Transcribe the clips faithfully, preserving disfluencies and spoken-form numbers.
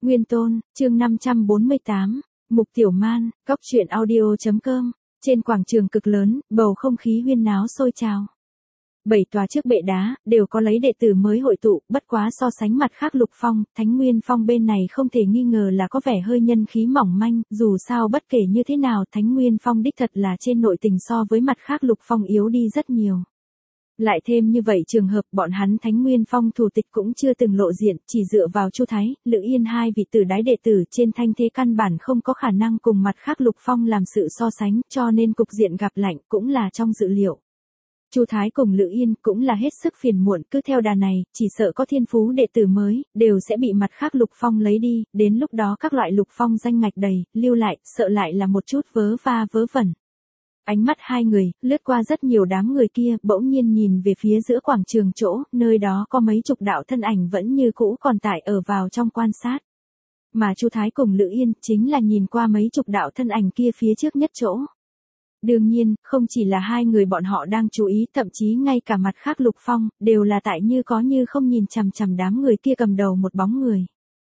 Nguyên Tôn, chương năm trăm bốn mươi tám, Mục Tiểu Man, Cóc truyện audio chấm com. Trên quảng trường cực lớn, bầu không khí huyên náo sôi trào. Bảy tòa trước bệ đá, đều có lấy đệ tử mới hội tụ, bất quá so sánh mặt khác Lục Phong, Thánh Nguyên Phong bên này không thể nghi ngờ là có vẻ hơi nhân khí mỏng manh, dù sao bất kể như thế nào Thánh Nguyên Phong đích thật là trên nội tình so với mặt khác Lục Phong yếu đi rất nhiều. Lại thêm như vậy trường hợp bọn hắn Thánh Nguyên Phong thủ tịch cũng chưa từng lộ diện, chỉ dựa vào Chu Thái, Lữ Yên hai vị tử đái đệ tử trên thanh thế căn bản không có khả năng cùng mặt khác Lục Phong làm sự so sánh, cho nên cục diện gặp lạnh cũng là trong dự liệu. Chu Thái cùng Lữ Yên cũng là hết sức phiền muộn, cứ theo đà này, chỉ sợ có thiên phú đệ tử mới, đều sẽ bị mặt khác Lục Phong lấy đi, đến lúc đó các loại Lục Phong danh ngạch đầy, lưu lại, sợ lại là một chút vớ va vớ vẩn. Ánh mắt hai người, lướt qua rất nhiều đám người kia, bỗng nhiên nhìn về phía giữa quảng trường chỗ, nơi đó có mấy chục đạo thân ảnh vẫn như cũ còn tại ở vào trong quan sát. Mà Chu Thái cùng Lữ Yên, chính là nhìn qua mấy chục đạo thân ảnh kia phía trước nhất chỗ. Đương nhiên, không chỉ là hai người bọn họ đang chú ý, thậm chí ngay cả mặt khác Lục Phong, đều là tại như có như không nhìn chằm chằm đám người kia cầm đầu một bóng người.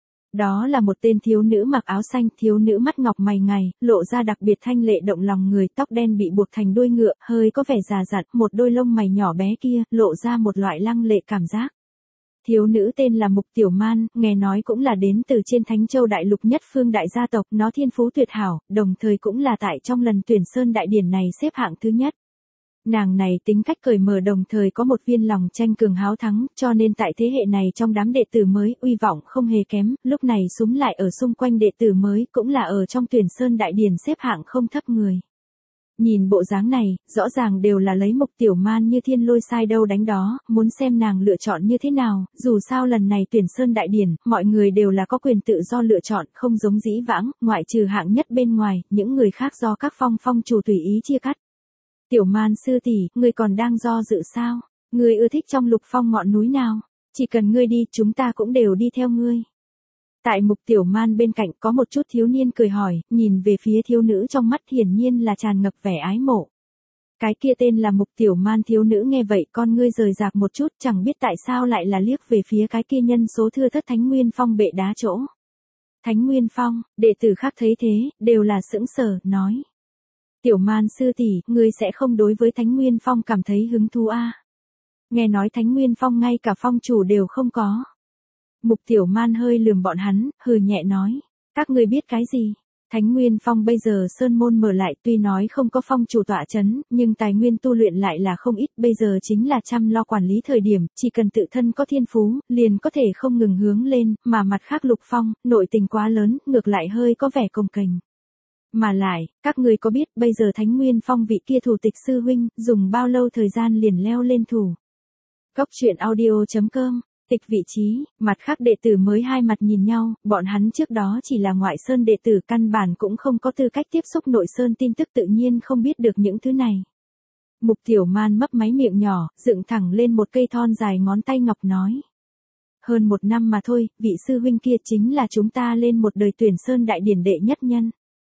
Đó là một tên thiếu nữ mặc áo xanh, thiếu nữ mắt ngọc mày ngài, lộ ra đặc biệt thanh lệ động lòng người, tóc đen bị buộc thành đuôi ngựa, hơi có vẻ già dặn, một đôi lông mày nhỏ bé kia, lộ ra một loại lăng lệ cảm giác. Thiếu nữ tên là Mục Tiểu Man, nghe nói cũng là đến từ trên Thánh Châu Đại Lục nhất phương đại gia tộc, nó thiên phú tuyệt hảo, đồng thời cũng là tại trong lần tuyển sơn đại điển này xếp hạng thứ nhất. Nàng này tính cách cởi mở đồng thời có một viên lòng tranh cường háo thắng, cho nên tại thế hệ này trong đám đệ tử mới, uy vọng không hề kém, lúc này súm lại ở xung quanh đệ tử mới, cũng là ở trong tuyển sơn đại điển xếp hạng không thấp người. Nhìn bộ dáng này, rõ ràng đều là lấy Mục Tiểu Man như thiên lôi sai đâu đánh đó, muốn xem nàng lựa chọn như thế nào, dù sao lần này tuyển sơn đại điển, mọi người đều là có quyền tự do lựa chọn, không giống dĩ vãng, ngoại trừ hạng nhất bên ngoài, những người khác do các phong phong chủ tùy ý chia cắt. Tiểu Man sư tỷ, ngươi còn đang do dự sao? Ngươi ưa thích trong Lục Phong ngọn núi nào? Chỉ cần ngươi đi, chúng ta cũng đều đi theo ngươi. Tại Mục Tiểu Man bên cạnh có một chút thiếu niên cười hỏi, nhìn về phía thiếu nữ trong mắt hiển nhiên là tràn ngập vẻ ái mộ. Cái kia tên là Mục Tiểu Man thiếu nữ nghe vậy con ngươi rời rạc một chút, chẳng biết tại sao lại là liếc về phía cái kia nhân số thưa thất Thánh Nguyên Phong bệ đá chỗ. Thánh Nguyên Phong, đệ tử khác thấy thế, đều là sững sờ, nói. Tiểu Man sư tỷ, ngươi sẽ không đối với Thánh Nguyên Phong cảm thấy hứng thú a? À? Nghe nói Thánh Nguyên Phong ngay cả phong chủ đều không có. Mục Tiểu Man hơi lườm bọn hắn, hừ nhẹ nói, các ngươi biết cái gì? Thánh Nguyên Phong bây giờ sơn môn mở lại, tuy nói không có phong chủ tọa chấn, nhưng tài nguyên tu luyện lại là không ít, bây giờ chính là chăm lo quản lý thời điểm, chỉ cần tự thân có thiên phú, liền có thể không ngừng hướng lên, mà mặt khác Lục Phong, nội tình quá lớn, ngược lại hơi có vẻ cồng kềnh. Mà lại, các người có biết bây giờ Thánh Nguyên Phong vị kia thủ tịch sư huynh, dùng bao lâu thời gian liền leo lên thủ? Cóc truyện audio chấm com, tịch vị trí, mặt khác đệ tử mới hai mặt nhìn nhau, bọn hắn trước đó chỉ là ngoại sơn đệ tử căn bản cũng không có tư cách tiếp xúc nội sơn tin tức tự nhiên không biết được những thứ này. Mục Tiểu Man mấp máy miệng nhỏ, dựng thẳng lên một cây thon dài ngón tay ngọc nói. Hơn một năm mà thôi, vị sư huynh kia chính là chúng ta lên một đời tuyển sơn đại điển đệ nhất nhân.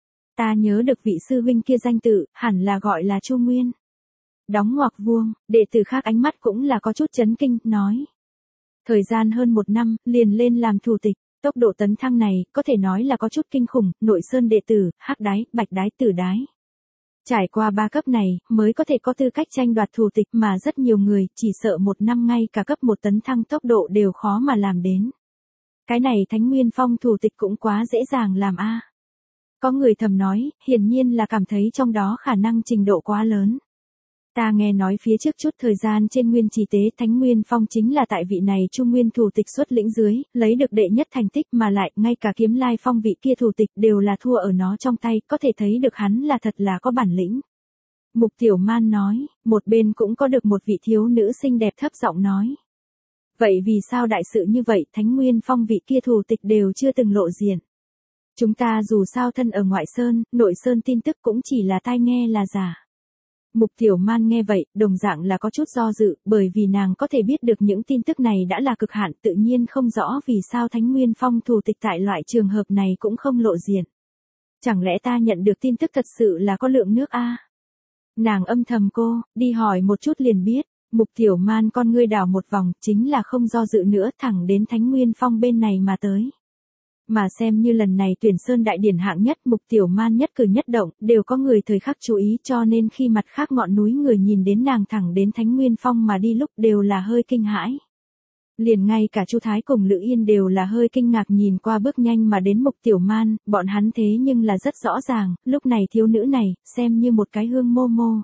Ta nhớ được vị sư huynh kia danh tự, hẳn là gọi là Chu Nguyên. Đóng ngoặc vuông, đệ tử khác ánh mắt cũng là có chút chấn kinh, nói. Thời gian hơn một năm, liền lên làm thủ tịch, tốc độ tấn thăng này, có thể nói là có chút kinh khủng, nội sơn đệ tử, hắc đái, bạch đái, tử đái. Trải qua ba cấp này, mới có thể có tư cách tranh đoạt thủ tịch mà rất nhiều người, chỉ sợ một năm ngay cả cấp một tấn thăng tốc độ đều khó mà làm đến. Cái này Thánh Nguyên Phong thủ tịch cũng quá dễ dàng làm a. Có người thầm nói, hiển nhiên là cảm thấy trong đó khả năng trình độ quá lớn. Ta nghe nói phía trước chút thời gian trên Nguyên Trì Tế Thánh Nguyên Phong chính là tại vị này Chu Nguyên thủ tịch xuất lĩnh dưới, lấy được đệ nhất thành tích mà lại ngay cả Kiếm Lai Phong vị kia thủ tịch đều là thua ở nó trong tay, có thể thấy được hắn là thật là có bản lĩnh. Mục Tiểu Man nói, một bên cũng có được một vị thiếu nữ xinh đẹp thấp giọng nói. Vậy vì sao đại sự như vậy Thánh Nguyên Phong vị kia thủ tịch đều chưa từng lộ diện? Chúng ta dù sao thân ở ngoại sơn, nội sơn tin tức cũng chỉ là tai nghe là giả. Mục Tiểu Man nghe vậy, đồng dạng là có chút do dự, bởi vì nàng có thể biết được những tin tức này đã là cực hạn, tự nhiên không rõ vì sao Thánh Nguyên Phong thủ tịch tại loại trường hợp này cũng không lộ diện. Chẳng lẽ ta nhận được tin tức thật sự là có lượng nước a? À? Nàng âm thầm cô, đi hỏi một chút liền biết, Mục Tiểu Man con ngươi đảo một vòng, chính là không do dự nữa, thẳng đến Thánh Nguyên Phong bên này mà tới. Mà xem như lần này tuyển sơn đại điển hạng nhất, Mục Tiểu Man nhất cử nhất động, đều có người thời khắc chú ý, cho nên khi mặt khác ngọn núi người nhìn đến nàng thẳng đến Thánh Nguyên Phong mà đi lúc đều là hơi kinh hãi. Liền ngay cả Chu Thái cùng Lữ Yên đều là hơi kinh ngạc nhìn qua bước nhanh mà đến Mục Tiểu Man, bọn hắn thế nhưng là rất rõ ràng, lúc này thiếu nữ này, xem như một cái hương mô mô.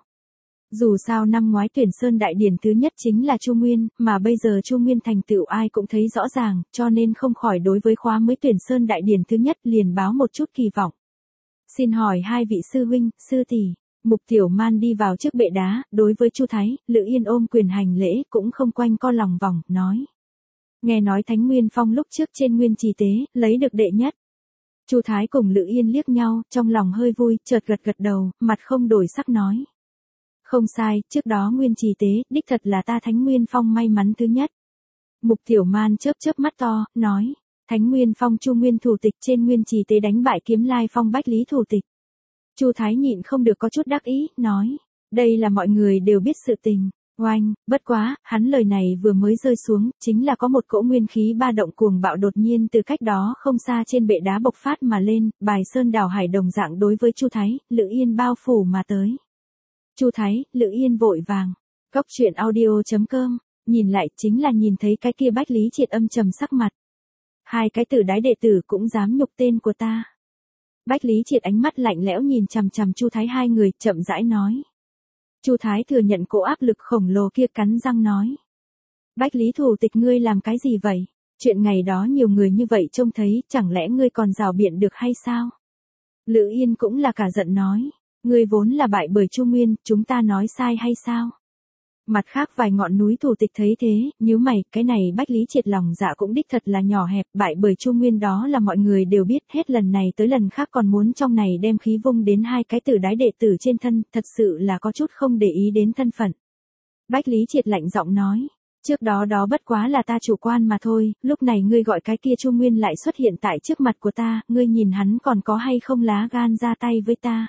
Dù sao năm ngoái tuyển sơn đại điển thứ nhất chính là Chu Nguyên, mà bây giờ Chu Nguyên thành tựu ai cũng thấy rõ ràng, cho nên không khỏi đối với khóa mới tuyển sơn đại điển thứ nhất liền báo một chút kỳ vọng. Xin hỏi hai vị sư huynh, sư tỷ. Mục Tiểu Man đi vào trước bệ đá, đối với Chu Thái, Lữ Yên ôm quyền hành lễ, cũng không quanh co lòng vòng, nói. Nghe nói Thánh Nguyên Phong lúc trước trên nguyên trì tế, lấy được đệ nhất. Chu Thái cùng Lữ Yên liếc nhau, trong lòng hơi vui, chợt gật gật đầu, mặt không đổi sắc nói. Không sai, trước đó nguyên trì tế, đích thật là ta Thánh Nguyên Phong may mắn thứ nhất. Mục Tiểu Man chớp chớp mắt to, nói. Thánh Nguyên Phong Chu Nguyên thủ tịch trên nguyên trì tế đánh bại Kiếm Lai Phong Bách Lý thủ tịch. Chu Thái nhịn không được có chút đắc ý, nói. Đây là mọi người đều biết sự tình. Oanh, bất quá, hắn lời này vừa mới rơi xuống, chính là có một cỗ nguyên khí ba động cuồng bạo đột nhiên từ cách đó không xa trên bệ đá bộc phát mà lên, bài sơn đảo hải đồng dạng đối với Chu Thái, Lữ Yên bao phủ mà tới. Chu Thái, Lữ Yên vội vàng. Cóc truyện audio chấm com, nhìn lại chính là nhìn thấy cái kia Bách Lý Triệt âm trầm sắc mặt. Hai cái tử đái đệ tử cũng dám nhục tên của ta. Bách Lý Triệt ánh mắt lạnh lẽo nhìn chằm chằm Chu Thái hai người, chậm rãi nói. Chu Thái thừa nhận cỗ áp lực khổng lồ kia, cắn răng nói. Bách Lý thủ tịch ngươi làm cái gì vậy? Chuyện ngày đó nhiều người như vậy trông thấy, chẳng lẽ ngươi còn rào biện được hay sao? Lữ Yên cũng là cả giận nói. Ngươi vốn là bại bởi Chu Nguyên, chúng ta nói sai hay sao? Mặt khác vài ngọn núi thủ tịch thấy thế, nhíu mày, cái này Bách Lý Triệt lòng dạ cũng đích thật là nhỏ hẹp, bại bởi Chu Nguyên đó là mọi người đều biết, hết lần này tới lần khác còn muốn trong này đem khí vung đến hai cái tử đái đệ tử trên thân, thật sự là có chút không để ý đến thân phận. Bách Lý Triệt lạnh giọng nói, trước đó đó bất quá là ta chủ quan mà thôi, lúc này ngươi gọi cái kia Chu Nguyên lại xuất hiện tại trước mặt của ta, ngươi nhìn hắn còn có hay không lá gan ra tay với ta.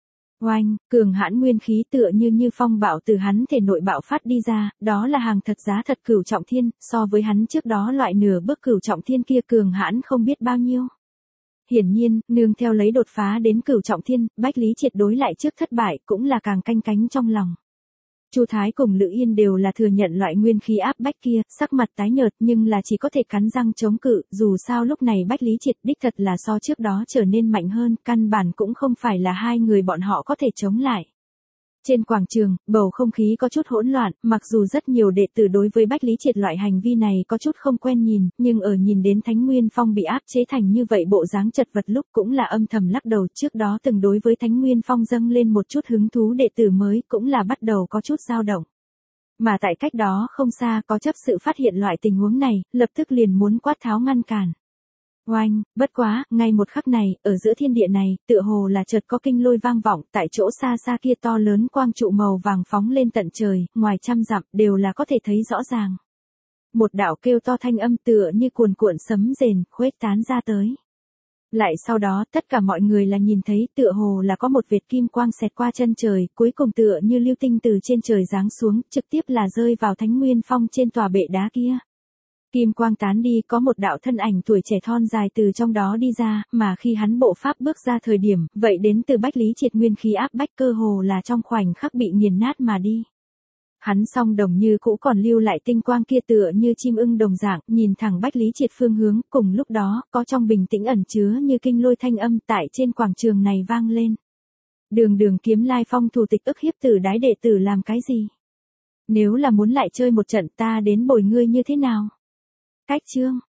Oanh, cường hãn nguyên khí tựa như như phong bạo từ hắn thể nội bạo phát đi ra, đó là hàng thật giá thật cửu trọng thiên, so với hắn trước đó loại nửa bước cửu trọng thiên kia cường hãn không biết bao nhiêu. Hiển nhiên, nương theo lấy đột phá đến cửu trọng thiên, Bách Lý Triệt đối lại trước thất bại cũng là càng canh cánh trong lòng. Chu Thái cùng Lữ Yên đều là thừa nhận loại nguyên khí áp bách kia, sắc mặt tái nhợt nhưng là chỉ có thể cắn răng chống cự, dù sao lúc này Bách Lý Triệt đích thật là so trước đó trở nên mạnh hơn, căn bản cũng không phải là hai người bọn họ có thể chống lại. Trên quảng trường, bầu không khí có chút hỗn loạn, mặc dù rất nhiều đệ tử đối với Bách Lý Triệt loại hành vi này có chút không quen nhìn, nhưng ở nhìn đến Thánh Nguyên Phong bị áp chế thành như vậy bộ dáng chật vật lúc cũng là âm thầm lắc đầu, trước đó từng đối với Thánh Nguyên Phong dâng lên một chút hứng thú đệ tử mới cũng là bắt đầu có chút dao động. Mà tại cách đó không xa có chấp sự phát hiện loại tình huống này, lập tức liền muốn quát tháo ngăn cản. Oanh, bất quá, ngay một khắc này, ở giữa thiên địa này, tựa hồ là chợt có kinh lôi vang vọng, tại chỗ xa xa kia to lớn quang trụ màu vàng phóng lên tận trời, ngoài trăm dặm, đều là có thể thấy rõ ràng. Một đạo kêu to thanh âm tựa như cuồn cuộn sấm rền, khuếch tán ra tới. Lại sau đó, tất cả mọi người là nhìn thấy tựa hồ là có một vệt kim quang xẹt qua chân trời, cuối cùng tựa như lưu tinh từ trên trời giáng xuống, trực tiếp là rơi vào Thánh Nguyên Phong trên tòa bệ đá kia. Kim quang tán đi, có một đạo thân ảnh tuổi trẻ thon dài từ trong đó đi ra, mà khi hắn bộ pháp bước ra thời điểm, vậy đến từ Bách Lý Triệt nguyên khí áp bách cơ hồ là trong khoảnh khắc bị nghiền nát mà đi. Hắn song đồng như cũ còn lưu lại tinh quang kia tựa như chim ưng đồng dạng, nhìn thẳng Bách Lý Triệt phương hướng, cùng lúc đó, có trong bình tĩnh ẩn chứa như kinh lôi thanh âm tại trên quảng trường này vang lên. Đường Đường Kiếm Lai Phong thủ tịch ức hiếp tử đái đệ tử làm cái gì? Nếu là muốn lại chơi một trận ta đến bồi ngươi như thế nào? Cách chương